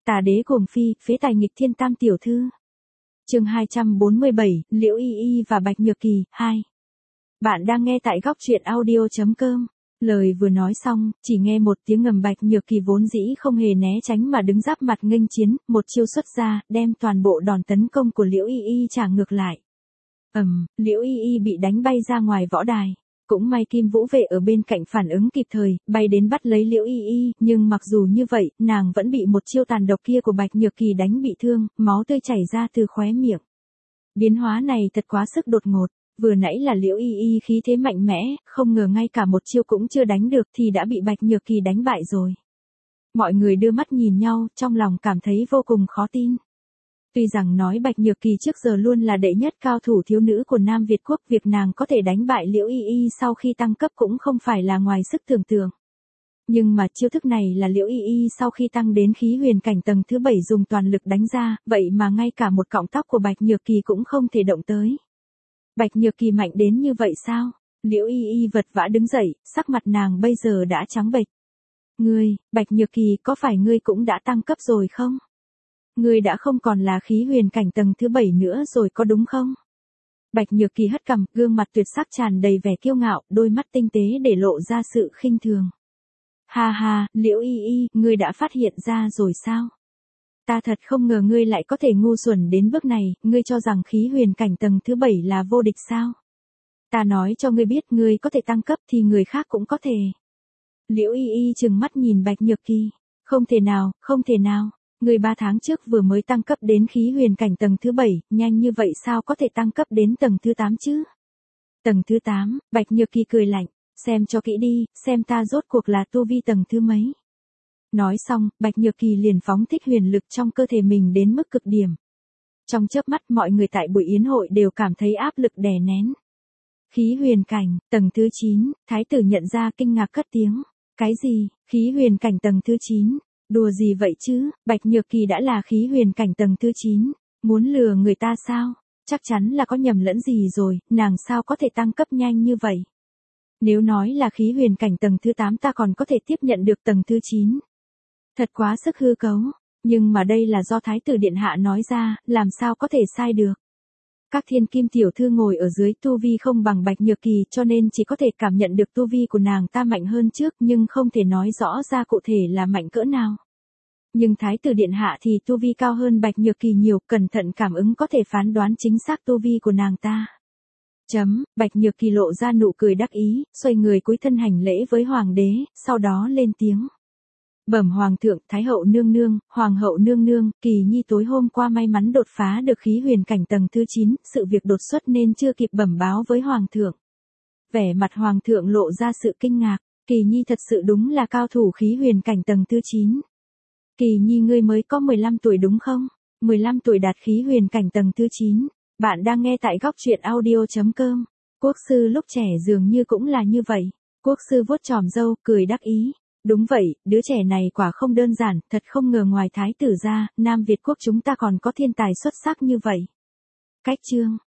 Tà đế cuồng phi, phế tài nghịch thiên tam tiểu thư. Chương 247, Liễu Y Y và Bạch Nhược Kỳ, 2. Bạn đang nghe tại góc truyện audio.com. Lời vừa nói xong, chỉ nghe một tiếng ngầm. Bạch Nhược Kỳ vốn dĩ không hề né tránh mà đứng giáp mặt nghênh chiến, một chiêu xuất ra, đem toàn bộ đòn tấn công của Liễu Y Y trả ngược lại. Liễu Y Y bị đánh bay ra ngoài võ đài. Cũng may Kim Vũ Vệ ở bên cạnh phản ứng kịp thời, bay đến bắt lấy Liễu Y Y, nhưng mặc dù như vậy, nàng vẫn bị một chiêu tàn độc kia của Bạch Nhược Kỳ đánh bị thương, máu tươi chảy ra từ khóe miệng. Biến hóa này thật quá sức đột ngột, vừa nãy là Liễu Y Y khí thế mạnh mẽ, không ngờ ngay cả một chiêu cũng chưa đánh được thì đã bị Bạch Nhược Kỳ đánh bại rồi. Mọi người đưa mắt nhìn nhau, trong lòng cảm thấy vô cùng khó tin. Tuy rằng nói Bạch Nhược Kỳ trước giờ luôn là đệ nhất cao thủ thiếu nữ của Nam Việt Quốc, việc nàng có thể đánh bại Liễu Y Y sau khi tăng cấp cũng không phải là ngoài sức tưởng tượng. Nhưng mà chiêu thức này là Liễu Y Y sau khi tăng đến khí huyền cảnh tầng thứ 7 dùng toàn lực đánh ra, vậy mà ngay cả một cọng tóc của Bạch Nhược Kỳ cũng không thể động tới. Bạch Nhược Kỳ mạnh đến như vậy sao? Liễu Y Y vật vã đứng dậy, sắc mặt nàng bây giờ đã trắng bệch. Ngươi, Bạch Nhược Kỳ, có phải ngươi cũng đã tăng cấp rồi không? Ngươi đã không còn là khí huyền cảnh tầng thứ 7 nữa rồi có đúng không? Bạch Nhược Kỳ hất cằm, gương mặt tuyệt sắc tràn đầy vẻ kiêu ngạo, đôi mắt tinh tế để lộ ra sự khinh thường. Ha ha, Liễu Y Y, ngươi đã phát hiện ra rồi sao? Ta thật không ngờ ngươi lại có thể ngu xuẩn đến bước này, ngươi cho rằng khí huyền cảnh tầng thứ 7 là vô địch sao? Ta nói cho ngươi biết, ngươi có thể tăng cấp thì người khác cũng có thể. Liễu Y Y trừng mắt nhìn Bạch Nhược Kỳ. Không thể nào, không thể nào. Người 3 tháng trước vừa mới tăng cấp đến khí huyền cảnh tầng thứ 7, nhanh như vậy sao có thể tăng cấp đến tầng thứ 8 chứ? Tầng thứ 8, Bạch Nhược Kỳ cười lạnh, xem cho kỹ đi, xem ta rốt cuộc là tu vi tầng thứ mấy. Nói xong, Bạch Nhược Kỳ liền phóng thích huyền lực trong cơ thể mình đến mức cực điểm. Trong chớp mắt mọi người tại buổi yến hội đều cảm thấy áp lực đè nén. Khí huyền cảnh, tầng thứ 9, thái tử nhận ra kinh ngạc cất tiếng. Cái gì, khí huyền cảnh tầng thứ 9? Đùa gì vậy chứ, Bạch Nhược Kỳ đã là khí huyền cảnh tầng thứ 9, muốn lừa người ta sao? Chắc chắn là có nhầm lẫn gì rồi, nàng sao có thể tăng cấp nhanh như vậy? Nếu nói là khí huyền cảnh tầng thứ 8 ta còn có thể tiếp nhận được tầng thứ 9. Thật quá sức hư cấu, nhưng mà đây là do Thái tử Điện Hạ nói ra, làm sao có thể sai được? Các thiên kim tiểu thư ngồi ở dưới tu vi không bằng Bạch Nhược Kỳ cho nên chỉ có thể cảm nhận được tu vi của nàng ta mạnh hơn trước nhưng không thể nói rõ ra cụ thể là mạnh cỡ nào. Nhưng Thái tử Điện Hạ thì tu vi cao hơn Bạch Nhược Kỳ nhiều, cẩn thận cảm ứng có thể phán đoán chính xác tu vi của nàng ta. Bạch Nhược Kỳ lộ ra nụ cười đắc ý, xoay người cúi thân hành lễ với Hoàng đế, sau đó lên tiếng. Bẩm Hoàng thượng, Thái hậu nương nương, Hoàng hậu nương nương, Kỳ Nhi tối hôm qua may mắn đột phá được khí huyền cảnh tầng thứ 9, sự việc đột xuất nên chưa kịp bẩm báo với Hoàng thượng. Vẻ mặt Hoàng thượng lộ ra sự kinh ngạc, Kỳ Nhi thật sự đúng là cao thủ khí huyền cảnh tầng thứ 9. Kỳ Nhi ngươi mới có 15 tuổi đúng không? 15 tuổi đạt khí huyền cảnh tầng thứ 9. Bạn đang nghe tại góc truyện audio.com. Quốc sư lúc trẻ dường như cũng là như vậy. Quốc sư vuốt chòm râu, cười đắc ý. Đúng vậy, đứa trẻ này quả không đơn giản, thật không ngờ ngoài thái tử ra, Nam Việt Quốc chúng ta còn có thiên tài xuất sắc như vậy. Cách chương.